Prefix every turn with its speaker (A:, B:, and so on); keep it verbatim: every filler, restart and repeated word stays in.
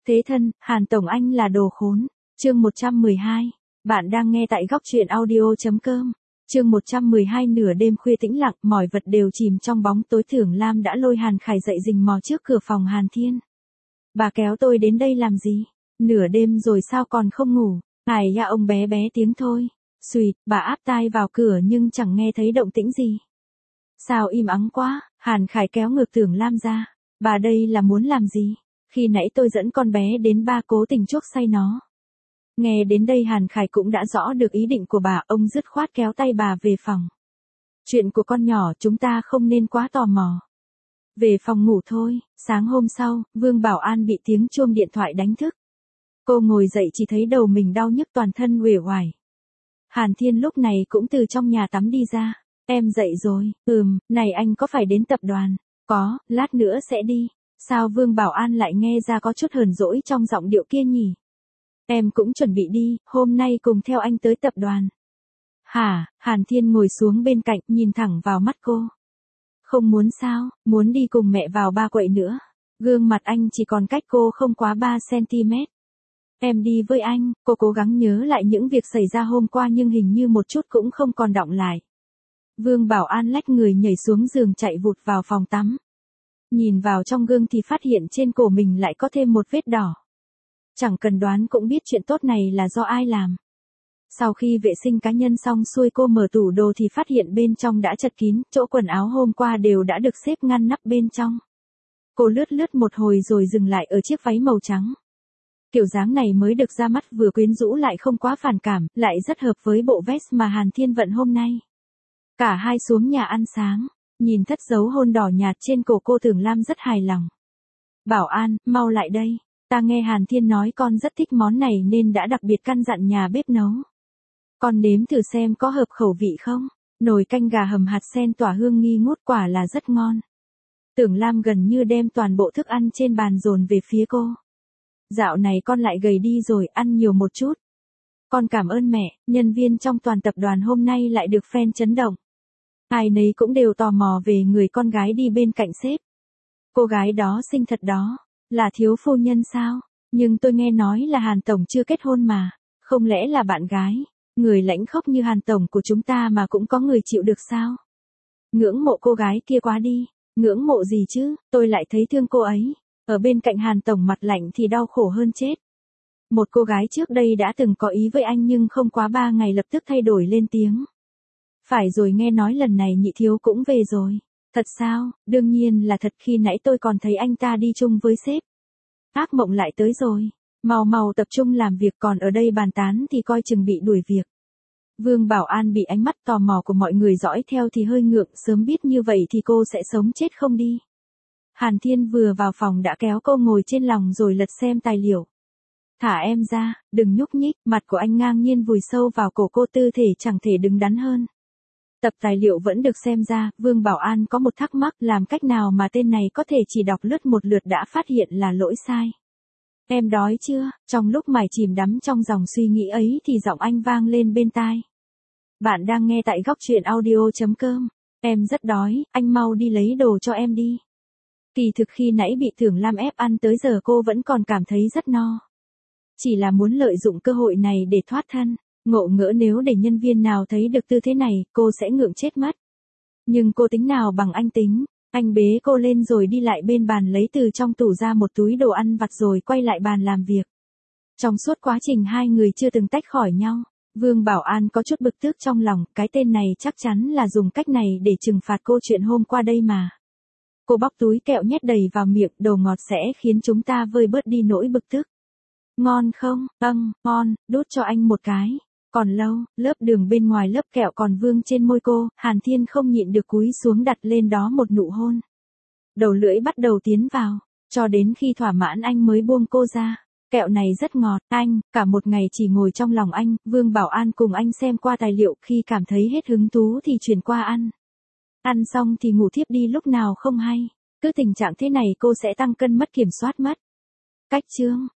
A: Thế thân, Hàn Tổng anh là đồ khốn. Chương một trăm mười hai. Bạn đang nghe tại góc truyện audio.com. Chương một trăm mười hai. Nửa đêm khuya tĩnh lặng, mọi vật đều chìm trong bóng tối. Thưởng Lam đã lôi Hàn Khải dậy rình mò trước cửa phòng Hàn Thiên. Bà kéo tôi đến đây làm gì? Nửa đêm rồi sao còn không ngủ? Ai ya, ông bé bé tiếng thôi. Xùyt, bà áp tai vào cửa nhưng chẳng nghe thấy động tĩnh gì. Sao im ắng quá? Hàn Khải kéo ngược Thưởng Lam ra. Bà đây là muốn làm gì? Khi nãy tôi dẫn con bé đến ba cố tình chuốc say nó. Nghe đến đây Hàn Khải cũng đã rõ được ý định của bà, ông dứt khoát kéo tay bà về phòng. Chuyện của con nhỏ chúng ta không nên quá tò mò. Về phòng ngủ thôi. Sáng hôm sau, Vương Bảo An bị tiếng chuông điện thoại đánh thức. Cô ngồi dậy chỉ thấy đầu mình đau nhức, toàn thân uể oải. Hàn Thiên lúc này cũng từ trong nhà tắm đi ra. Em dậy rồi? Ừm, này anh có phải đến tập đoàn? Có, lát nữa sẽ đi. Sao Vương Bảo An lại nghe ra có chút hờn dỗi trong giọng điệu kia nhỉ? Em cũng chuẩn bị đi, hôm nay cùng theo anh tới tập đoàn. Hả? Hàn Thiên ngồi xuống bên cạnh, nhìn thẳng vào mắt cô. Không muốn sao? Muốn đi cùng mẹ vào ba quậy nữa. Gương mặt anh chỉ còn cách cô không quá ba xăng-ti-mét. Em đi với anh. Cô cố gắng nhớ lại những việc xảy ra hôm qua nhưng hình như một chút cũng không còn đọng lại. Vương Bảo An lách người nhảy xuống giường chạy vụt vào phòng tắm. Nhìn vào trong gương thì phát hiện trên cổ mình lại có thêm một vết đỏ. Chẳng cần đoán cũng biết chuyện tốt này là do ai làm. Sau khi vệ sinh cá nhân xong xuôi, cô mở tủ đồ thì phát hiện bên trong đã chật kín, chỗ quần áo hôm qua đều đã được xếp ngăn nắp bên trong. Cô lướt lướt một hồi rồi dừng lại ở chiếc váy màu trắng. Kiểu dáng này mới được ra mắt, vừa quyến rũ lại không quá phản cảm, lại rất hợp với bộ vest mà Hàn Thiên vận hôm nay. Cả hai xuống nhà ăn sáng. Nhìn thất dấu hôn đỏ nhạt trên cổ cô, Thưởng Lam rất hài lòng. Bảo An, mau lại đây. Ta nghe Hàn Thiên nói con rất thích món này nên đã đặc biệt căn dặn nhà bếp nấu. Con nếm thử xem có hợp khẩu vị không? Nồi canh gà hầm hạt sen tỏa hương nghi ngút, quả là rất ngon. Thưởng Lam gần như đem toàn bộ thức ăn trên bàn dồn về phía cô. Dạo này con lại gầy đi rồi, ăn nhiều một chút. Con cảm ơn mẹ. Nhân viên trong toàn tập đoàn hôm nay lại được fan chấn động. Ai nấy cũng đều tò mò về người con gái đi bên cạnh sếp. Cô gái đó xinh thật đó. Là thiếu phu nhân sao? Nhưng tôi nghe nói là Hàn Tổng chưa kết hôn mà. Không lẽ là bạn gái? Người lãnh khốc như Hàn Tổng của chúng ta mà cũng có người chịu được sao? Ngưỡng mộ cô gái kia quá đi. Ngưỡng mộ gì chứ? Tôi lại thấy thương cô ấy. Ở bên cạnh Hàn Tổng mặt lạnh thì đau khổ hơn chết. Một cô gái trước đây đã từng có ý với anh nhưng không quá ba ngày lập tức thay đổi lên tiếng. Phải rồi, nghe nói lần này nhị thiếu cũng về rồi. Thật sao? Đương nhiên là thật, khi nãy tôi còn thấy anh ta đi chung với sếp. Ác mộng lại tới rồi. Mau mau tập trung làm việc, còn ở đây bàn tán thì coi chừng bị đuổi việc. Vương Bảo An bị ánh mắt tò mò của mọi người dõi theo thì hơi ngượng, sớm biết như vậy thì cô sẽ sống chết không đi. Hàn Thiên vừa vào phòng đã kéo cô ngồi trên lòng rồi lật xem tài liệu. Thả em ra, đừng nhúc nhích. Mặt của anh ngang nhiên vùi sâu vào cổ cô, tư thể chẳng thể đứng đắn hơn. Tập tài liệu vẫn được xem ra, Vương Bảo An có một thắc mắc, làm cách nào mà tên này có thể chỉ đọc lướt một lượt đã phát hiện là lỗi sai. Em đói chưa? Trong lúc mải chìm đắm trong dòng suy nghĩ ấy thì giọng anh vang lên bên tai. Bạn đang nghe tại góc truyện audio.com. Em rất đói, anh mau đi lấy đồ cho em đi. Kỳ thực khi nãy bị Thưởng Lam ép ăn tới giờ cô vẫn còn cảm thấy rất no. Chỉ là muốn lợi dụng cơ hội này để thoát thân. Ngộ ngỡ nếu để nhân viên nào thấy được tư thế này, cô sẽ ngượng chết mất. Nhưng cô tính nào bằng anh tính. Anh bế cô lên rồi đi lại bên bàn lấy từ trong tủ ra một túi đồ ăn vặt rồi quay lại bàn làm việc. Trong suốt quá trình hai người chưa từng tách khỏi nhau, Vương Bảo An có chút bực tức trong lòng, cái tên này chắc chắn là dùng cách này để trừng phạt cô chuyện hôm qua đây mà. Cô bóc túi kẹo nhét đầy vào miệng, đồ ngọt sẽ khiến chúng ta vơi bớt đi nỗi bực tức. Ngon không? Âng, ngon, đút cho anh một cái. Còn lâu, lớp đường bên ngoài lớp kẹo còn vương trên môi cô, Hàn Thiên không nhịn được cúi xuống đặt lên đó một nụ hôn. Đầu lưỡi bắt đầu tiến vào, cho đến khi thỏa mãn anh mới buông cô ra. Kẹo này rất ngọt, anh, cả một ngày chỉ ngồi trong lòng anh. Vương Bảo An cùng anh xem qua tài liệu, khi cảm thấy hết hứng thú thì chuyển qua ăn. Ăn xong thì ngủ thiếp đi lúc nào không hay. Cứ tình trạng thế này cô sẽ tăng cân mất kiểm soát mất. Cách chương,